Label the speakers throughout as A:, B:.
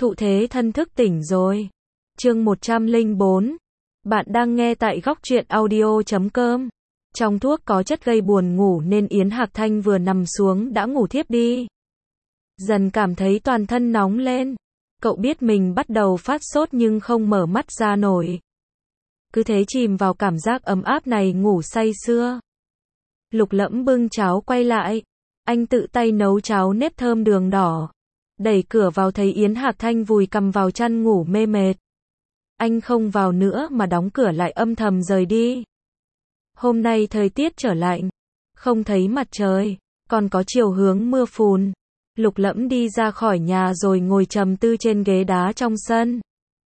A: Thụ thế thân thức tỉnh rồi. Chương 104. Bạn đang nghe tại góc truyện audio.com. Trong thuốc có chất gây buồn ngủ nên Yến Hạc Thanh vừa nằm xuống đã ngủ thiếp đi. Dần cảm thấy toàn thân nóng lên. Cậu biết mình bắt đầu phát sốt nhưng không mở mắt ra nổi. Cứ thế chìm vào cảm giác ấm áp này ngủ say sưa. Lục Lẫm bưng cháo quay lại. Anh tự tay nấu cháo nếp thơm đường đỏ. Đẩy cửa vào thấy Yến Hạc Thanh vùi cằm vào chăn ngủ mê mệt. Anh không vào nữa mà đóng cửa lại âm thầm rời đi. Hôm nay thời tiết trở lạnh. Không thấy mặt trời. Còn có chiều hướng mưa phùn. Lục Lẫm đi ra khỏi nhà rồi ngồi trầm tư trên ghế đá trong sân.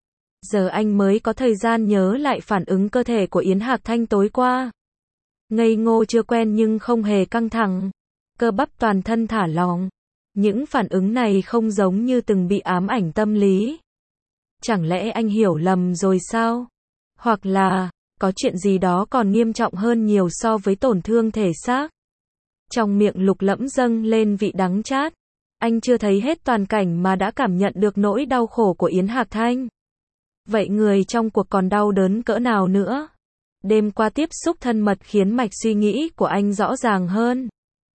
A: Giờ anh mới có thời gian nhớ lại phản ứng cơ thể của Yến Hạc Thanh tối qua. Ngây ngô chưa quen nhưng không hề căng thẳng. Cơ bắp toàn thân thả lỏng. Những phản ứng này không giống như từng bị ám ảnh tâm lý. Chẳng lẽ anh hiểu lầm rồi sao? Hoặc là, có chuyện gì đó còn nghiêm trọng hơn nhiều so với tổn thương thể xác? Trong miệng Lục Lẫm dâng lên vị đắng chát. Anh chưa thấy hết toàn cảnh mà đã cảm nhận được nỗi đau khổ của Yến Hạc Thanh. Vậy người trong cuộc còn đau đớn cỡ nào nữa? Đêm qua tiếp xúc thân mật khiến mạch suy nghĩ của anh rõ ràng hơn.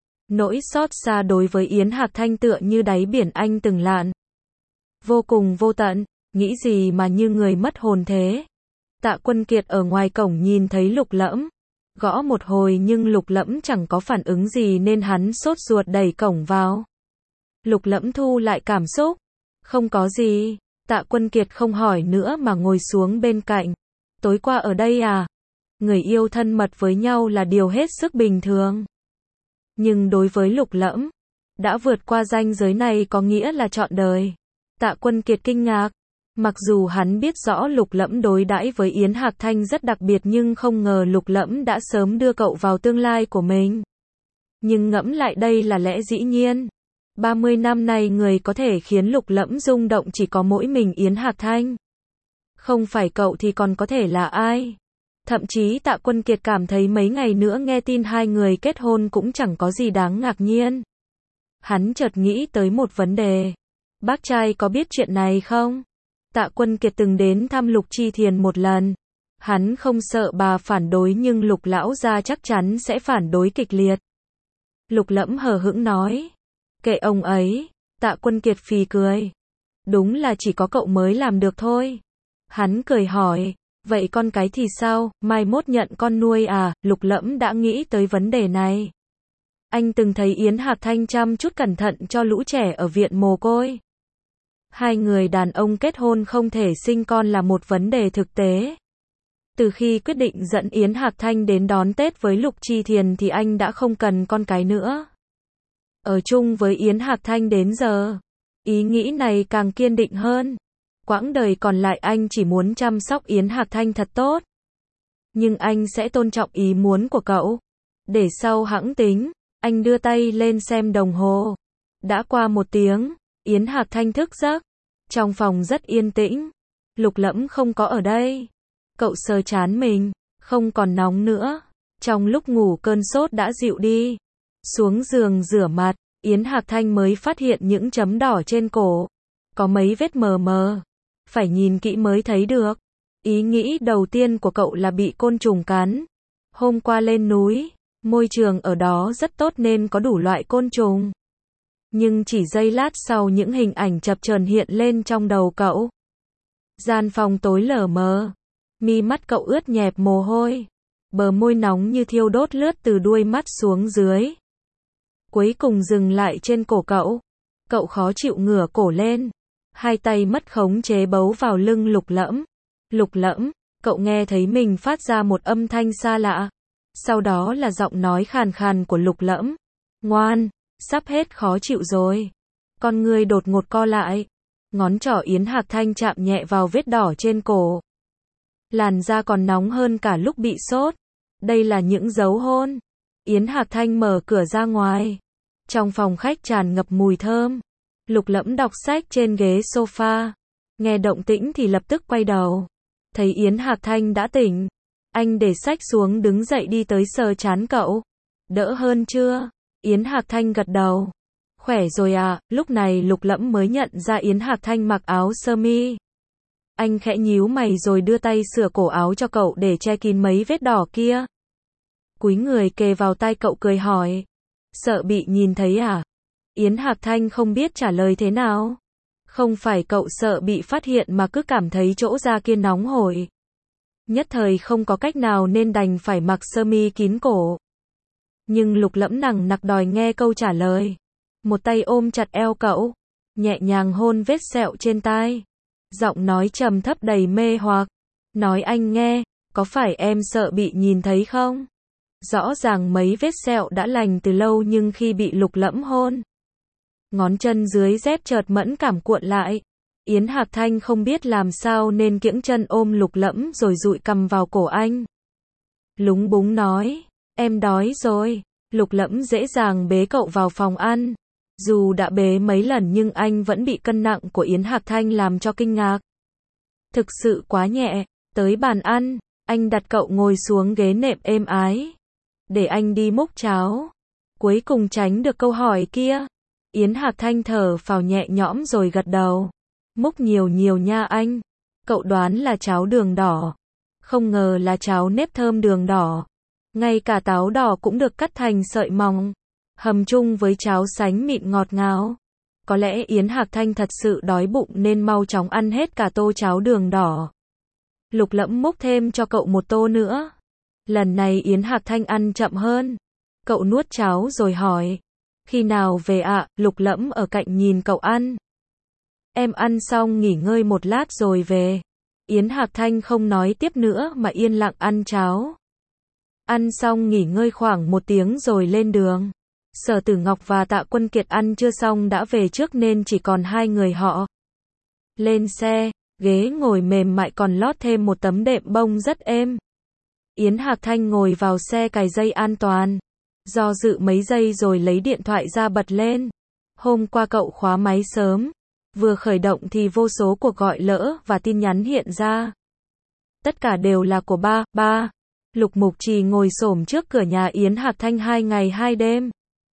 A: Nỗi xót xa đối với Yến Hạc Thanh tựa như đáy biển anh từng lặn. Vô cùng vô tận, nghĩ gì mà như người mất hồn thế. Tạ Quân Kiệt ở ngoài cổng nhìn thấy Lục Lẫm. Gõ một hồi nhưng Lục Lẫm chẳng có phản ứng gì nên hắn sốt ruột đẩy cổng vào. Lục Lẫm thu lại cảm xúc. Không có gì. Tạ Quân Kiệt không hỏi nữa mà ngồi xuống bên cạnh. Tối qua ở đây à? Người yêu thân mật với nhau là điều hết sức bình thường. Nhưng đối với Lục Lẫm, đã vượt qua ranh giới này có nghĩa là trọn đời. Tạ Quân Kiệt kinh ngạc. Mặc dù hắn biết rõ Lục Lẫm đối đãi với Yến Hạc Thanh rất đặc biệt nhưng không ngờ Lục Lẫm đã sớm đưa cậu vào tương lai của mình. Nhưng ngẫm lại đây là lẽ dĩ nhiên. 30 năm nay người có thể khiến Lục Lẫm rung động chỉ có mỗi mình Yến Hạc Thanh. Không phải cậu thì còn có thể là ai? Thậm chí Tạ Quân Kiệt cảm thấy mấy ngày nữa nghe tin hai người kết hôn cũng chẳng có gì đáng ngạc nhiên. Hắn chợt nghĩ tới một vấn đề. Bác trai có biết chuyện này không? Tạ Quân Kiệt từng đến thăm Lục Chi Thiền một lần. Hắn không sợ bà phản đối nhưng Lục lão gia chắc chắn sẽ phản đối kịch liệt. Lục Lẫm hờ hững nói. Kệ ông ấy. Tạ Quân Kiệt phì cười. Đúng là chỉ có cậu mới làm được thôi. Hắn cười hỏi. Vậy con cái thì sao, mai mốt nhận con nuôi à? Lục Lẫm đã nghĩ tới vấn đề này. Anh từng thấy Yến Hạc Thanh chăm chút cẩn thận cho lũ trẻ ở viện mồ côi. Hai người đàn ông kết hôn không thể sinh con là một vấn đề thực tế. Từ khi quyết định dẫn Yến Hạc Thanh đến đón Tết với Lục Chi Thiền thì anh đã không cần con cái nữa. Ở chung với Yến Hạc Thanh đến giờ, ý nghĩ này càng kiên định hơn. Quãng đời còn lại anh chỉ muốn chăm sóc Yến Hạc Thanh thật tốt. Nhưng anh sẽ tôn trọng ý muốn của cậu. Để sau hẵng tính. Anh đưa tay lên xem đồng hồ. Đã qua 1 tiếng, Yến Hạc Thanh thức giấc. Trong phòng rất yên tĩnh. Lục Lẫm không có ở đây. Cậu sờ trán mình. Không còn nóng nữa. Trong lúc ngủ cơn sốt đã dịu đi. Xuống giường rửa mặt, Yến Hạc Thanh mới phát hiện những chấm đỏ trên cổ. Có mấy vết mờ mờ. Phải nhìn kỹ mới thấy được. Ý nghĩ đầu tiên của cậu là bị côn trùng cắn. Hôm qua lên núi, môi trường ở đó rất tốt nên có đủ loại côn trùng. Nhưng chỉ giây lát sau những hình ảnh chập chờn hiện lên trong đầu cậu. Gian phòng tối lờ mờ. Mi mắt cậu ướt nhẹp mồ hôi. Bờ môi nóng như thiêu đốt lướt từ đuôi mắt xuống dưới. Cuối cùng dừng lại trên cổ cậu. Cậu khó chịu ngửa cổ lên. Hai tay mất khống chế bấu vào lưng Lục Lẫm. Lục Lẫm, cậu nghe thấy mình phát ra một âm thanh xa lạ. Sau đó là giọng nói khàn khàn của Lục Lẫm. Ngoan, sắp hết khó chịu rồi. Con ngươi đột ngột co lại. Ngón trỏ Yến Hạc Thanh chạm nhẹ vào vết đỏ trên cổ. Làn da còn nóng hơn cả lúc bị sốt. Đây là những dấu hôn. Yến Hạc Thanh mở cửa ra ngoài. Trong phòng khách tràn ngập mùi thơm. Lục Lẫm đọc sách trên ghế sofa. Nghe động tĩnh thì lập tức quay đầu. Thấy Yến Hạc Thanh đã tỉnh. Anh để sách xuống đứng dậy đi tới sờ trán cậu. Đỡ hơn chưa? Yến Hạc Thanh gật đầu. Khỏe rồi à, lúc này Lục Lẫm mới nhận ra Yến Hạc Thanh mặc áo sơ mi. Anh khẽ nhíu mày rồi đưa tay sửa cổ áo cho cậu để che kín mấy vết đỏ kia. Cúi người kề vào tai cậu cười hỏi. Sợ bị nhìn thấy à? Yến Hạc Thanh không biết trả lời thế nào. Không phải cậu sợ bị phát hiện mà cứ cảm thấy chỗ da kia nóng hổi. Nhất thời không có cách nào nên đành phải mặc sơ mi kín cổ. Nhưng Lục Lẫm nằng nặc đòi nghe câu trả lời. Một tay ôm chặt eo cậu, nhẹ nhàng hôn vết sẹo trên tai. Giọng nói trầm thấp đầy mê hoặc. Nói anh nghe, có phải em sợ bị nhìn thấy không? Rõ ràng mấy vết sẹo đã lành từ lâu nhưng khi bị Lục Lẫm hôn, ngón chân dưới dép chợt mẫn cảm cuộn lại. Yến Hạc Thanh không biết làm sao nên kiễng chân ôm Lục Lẫm rồi dụi cằm vào cổ anh. Lúng búng nói, em đói rồi. Lục Lẫm dễ dàng bế cậu vào phòng ăn. Dù đã bế mấy lần nhưng anh vẫn bị cân nặng của Yến Hạc Thanh làm cho kinh ngạc. Thực sự quá nhẹ. Tới bàn ăn, anh đặt cậu ngồi xuống ghế nệm êm ái. Để anh đi múc cháo. Cuối cùng tránh được câu hỏi kia. Yến Hạc Thanh thở phào nhẹ nhõm rồi gật đầu. Múc nhiều nhiều nha anh. Cậu đoán là cháo đường đỏ. Không ngờ là cháo nếp thơm đường đỏ. Ngay cả táo đỏ cũng được cắt thành sợi mỏng. Hầm chung với cháo sánh mịn ngọt ngào. Có lẽ Yến Hạc Thanh thật sự đói bụng nên mau chóng ăn hết cả tô cháo đường đỏ. Lục Lẫm múc thêm cho cậu một tô nữa. Lần này Yến Hạc Thanh ăn chậm hơn. Cậu nuốt cháo rồi hỏi. Khi nào về ạ? Lục Lẫm ở cạnh nhìn cậu ăn. Em ăn xong nghỉ ngơi một lát rồi về. Yến Hạc Thanh không nói tiếp nữa mà yên lặng ăn cháo. Ăn xong nghỉ ngơi khoảng 1 tiếng rồi lên đường. Sở Tử Ngọc và Tạ Quân Kiệt ăn chưa xong đã về trước nên chỉ còn 2 người họ. Lên xe, ghế ngồi mềm mại còn lót thêm một tấm đệm bông rất êm. Yến Hạc Thanh ngồi vào xe cài dây an toàn. Do dự mấy giây rồi lấy điện thoại ra bật lên. Hôm qua cậu khóa máy sớm. Vừa khởi động thì vô số cuộc gọi lỡ và tin nhắn hiện ra. Tất cả đều là của ba. Lục Mục Trì ngồi xổm trước cửa nhà Yến Hạc Thanh 2 ngày 2 đêm.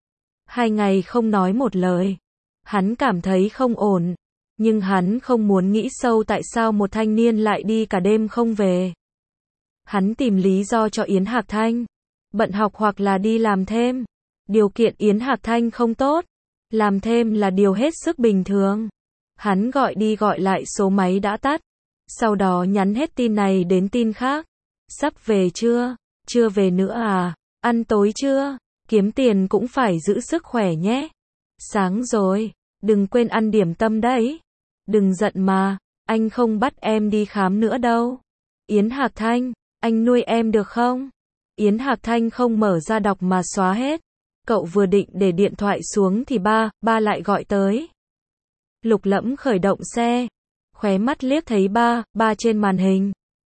A: 2 ngày không nói một lời. Hắn cảm thấy không ổn. Nhưng hắn không muốn nghĩ sâu tại sao một thanh niên lại đi cả đêm không về. Hắn tìm lý do cho Yến Hạc Thanh. Bận học hoặc là đi làm thêm. Điều kiện Yến Hạc Thanh không tốt. Làm thêm là điều hết sức bình thường. Hắn gọi đi gọi lại số máy đã tắt. Sau đó nhắn hết tin này đến tin khác. Sắp về chưa? Chưa về nữa à? Ăn tối chưa? Kiếm tiền cũng phải giữ sức khỏe nhé. Sáng rồi. Đừng quên ăn điểm tâm đấy. Đừng giận mà. Anh không bắt em đi khám nữa đâu. Yến Hạc Thanh, anh nuôi em được không? Yến Hạc Thanh không mở ra đọc mà xóa hết. Cậu vừa định để điện thoại xuống thì ba lại gọi tới. Lục Lẫm khởi động xe. Khóe mắt liếc thấy ba trên màn hình.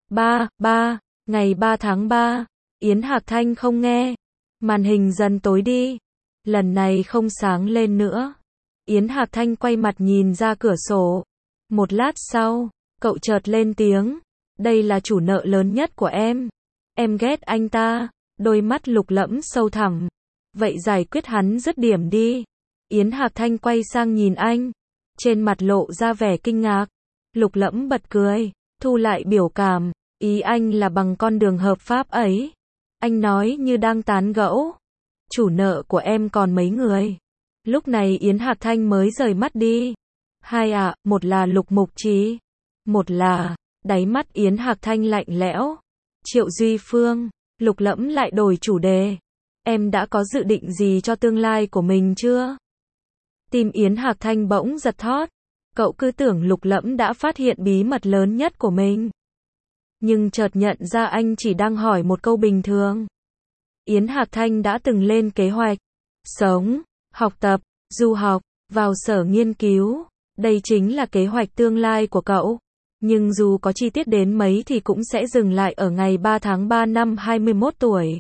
A: Ba, ngày 3 tháng 3. Yến Hạc Thanh không nghe. Màn hình dần tối đi. Lần này không sáng lên nữa. Yến Hạc Thanh quay mặt nhìn ra cửa sổ. Một lát sau, cậu chợt lên tiếng. Đây là chủ nợ lớn nhất của em. Em ghét anh ta. Đôi mắt Lục Lẫm sâu thẳm. Vậy giải quyết hắn dứt điểm đi. Yến Hạc Thanh quay sang nhìn anh. Trên mặt lộ ra vẻ kinh ngạc. Lục Lẫm bật cười. Thu lại biểu cảm. Ý anh là bằng con đường hợp pháp ấy. Anh nói như đang tán gẫu. Chủ nợ của em còn mấy người? Lúc này Yến Hạc Thanh mới rời mắt đi. 2 ạ, một là Lục Mục Trì. Một là, đáy mắt Yến Hạc Thanh lạnh lẽo. Triệu Duy Phương. Lục Lẫm lại đổi chủ đề. Em đã có dự định gì cho tương lai của mình chưa? Tim Yến Hạc Thanh bỗng giật thót. Cậu cứ tưởng Lục Lẫm đã phát hiện bí mật lớn nhất của mình. Nhưng chợt nhận ra anh chỉ đang hỏi một câu bình thường. Yến Hạc Thanh đã từng lên kế hoạch. Sống, học tập, du học, vào sở nghiên cứu. Đây chính là kế hoạch tương lai của cậu. Nhưng dù có chi tiết đến mấy thì cũng sẽ dừng lại ở ngày 3 tháng 3 năm 21 tuổi.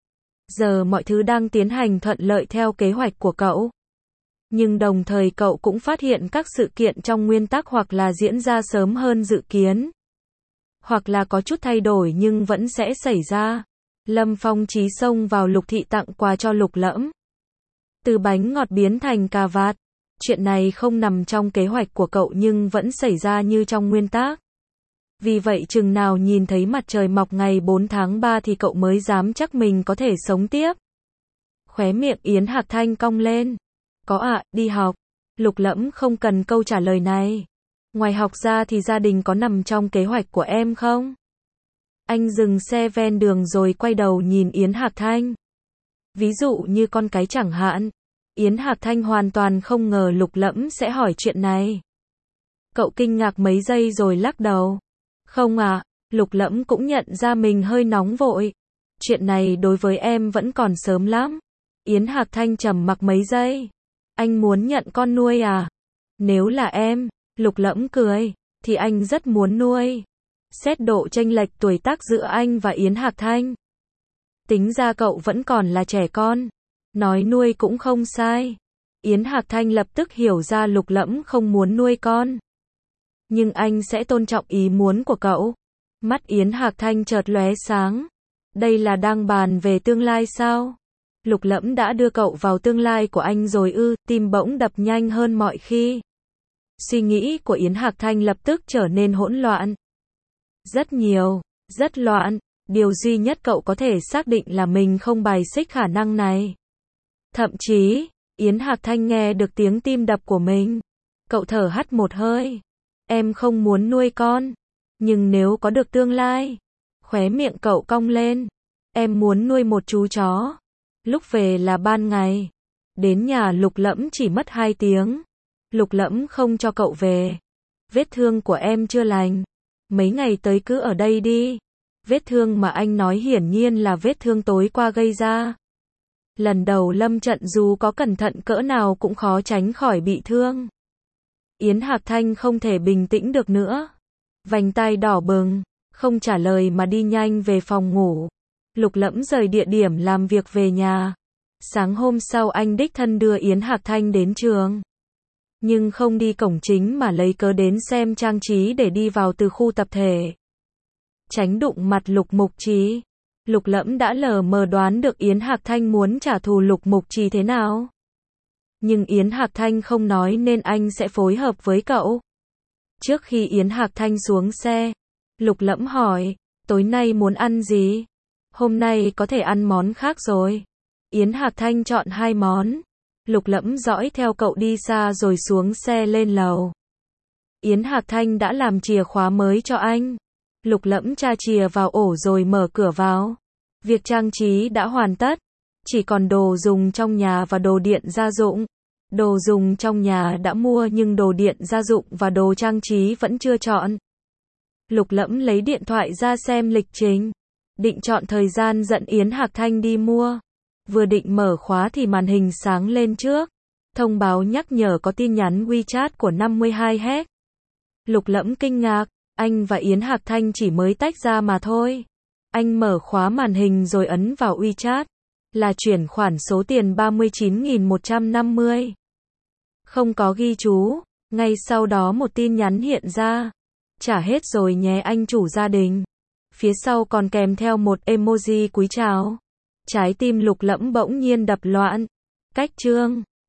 A: Giờ mọi thứ đang tiến hành thuận lợi theo kế hoạch của cậu. Nhưng đồng thời cậu cũng phát hiện các sự kiện trong nguyên tắc hoặc là diễn ra sớm hơn dự kiến. Hoặc là có chút thay đổi nhưng vẫn sẽ xảy ra. Lâm Phong Chí xông vào Lục Thị tặng quà cho Lục Lẫm. Từ bánh ngọt biến thành cà vạt. Chuyện này không nằm trong kế hoạch của cậu nhưng vẫn xảy ra như trong nguyên tắc. Vì vậy chừng nào nhìn thấy mặt trời mọc ngày 4 tháng 3 thì cậu mới dám chắc mình có thể sống tiếp. Khóe miệng Yến Hạc Thanh cong lên. Có ạ, đi học. Lục Lẫm không cần câu trả lời này. Ngoài học ra thì gia đình có nằm trong kế hoạch của em không? Anh dừng xe ven đường rồi quay đầu nhìn Yến Hạc Thanh. Ví dụ như con cái chẳng hạn. Yến Hạc Thanh hoàn toàn không ngờ Lục Lẫm sẽ hỏi chuyện này. Cậu kinh ngạc mấy giây rồi lắc đầu. Không à, Lục Lẫm cũng nhận ra mình hơi nóng vội. Chuyện này đối với em vẫn còn sớm lắm. Yến Hạc Thanh trầm mặc mấy giây. Anh muốn nhận con nuôi à? Nếu là em, Lục Lẫm cười, thì anh rất muốn nuôi. Xét độ chênh lệch tuổi tác giữa anh và Yến Hạc Thanh. Tính ra cậu vẫn còn là trẻ con. Nói nuôi cũng không sai. Yến Hạc Thanh lập tức hiểu ra Lục Lẫm không muốn nuôi con. Nhưng anh sẽ tôn trọng ý muốn của cậu. Mắt Yến Hạc Thanh chợt lóe sáng. Đây là đang bàn về tương lai sao? Lục Lẫm đã đưa cậu vào tương lai của anh rồi ư? Tim bỗng đập nhanh hơn mọi khi. Suy nghĩ của Yến Hạc Thanh lập tức trở nên hỗn loạn. Rất nhiều, rất loạn. Điều duy nhất cậu có thể xác định là mình không bài xích khả năng này. Thậm chí, Yến Hạc Thanh nghe được tiếng tim đập của mình. Cậu thở hắt một hơi. Em không muốn nuôi con. Nhưng nếu có được tương lai. Khóe miệng cậu cong lên. Em muốn nuôi một chú chó. Lúc về là ban ngày. Đến nhà Lục Lẫm chỉ mất 2 tiếng. Lục Lẫm không cho cậu về. Vết thương của em chưa lành. Mấy ngày tới cứ ở đây đi. Vết thương mà anh nói hiển nhiên là vết thương tối qua gây ra. Lần đầu lâm trận dù có cẩn thận cỡ nào cũng khó tránh khỏi bị thương. Yến Hạc Thanh không thể bình tĩnh được nữa. Vành tai đỏ bừng, không trả lời mà đi nhanh về phòng ngủ. Lục Lẫm rời địa điểm làm việc về nhà. Sáng hôm sau anh đích thân đưa Yến Hạc Thanh đến trường. Nhưng không đi cổng chính mà lấy cớ đến xem trang trí để đi vào từ khu tập thể. Tránh đụng mặt Lục Mục Trì. Lục Lẫm đã lờ mờ đoán được Yến Hạc Thanh muốn trả thù Lục Mục Trì thế nào. Nhưng Yến Hạc Thanh không nói nên anh sẽ phối hợp với cậu. Trước khi Yến Hạc Thanh xuống xe, Lục Lẫm hỏi, tối nay muốn ăn gì? Hôm nay có thể ăn món khác rồi. Yến Hạc Thanh chọn 2 món. Lục Lẫm dõi theo cậu đi xa rồi xuống xe lên lầu. Yến Hạc Thanh đã làm chìa khóa mới cho anh. Lục Lẫm tra chìa vào ổ rồi mở cửa vào. Việc trang trí đã hoàn tất. Chỉ còn đồ dùng trong nhà và đồ điện gia dụng. Đồ dùng trong nhà đã mua nhưng đồ điện gia dụng và đồ trang trí vẫn chưa chọn. Lục Lẫm lấy điện thoại ra xem lịch trình. Định chọn thời gian dẫn Yến Hạc Thanh đi mua. Vừa định mở khóa thì màn hình sáng lên trước. Thông báo nhắc nhở có tin nhắn WeChat của 52 hack. Lục Lẫm kinh ngạc, anh và Yến Hạc Thanh chỉ mới tách ra mà thôi. Anh mở khóa màn hình rồi ấn vào WeChat. Là chuyển khoản số tiền 39.150. Không có ghi chú. Ngay sau đó một tin nhắn hiện ra. Trả hết rồi nhé anh chủ gia đình. Phía sau còn kèm theo một emoji cúi chào. Trái tim Lục Lẫm bỗng nhiên đập loạn. Cách chương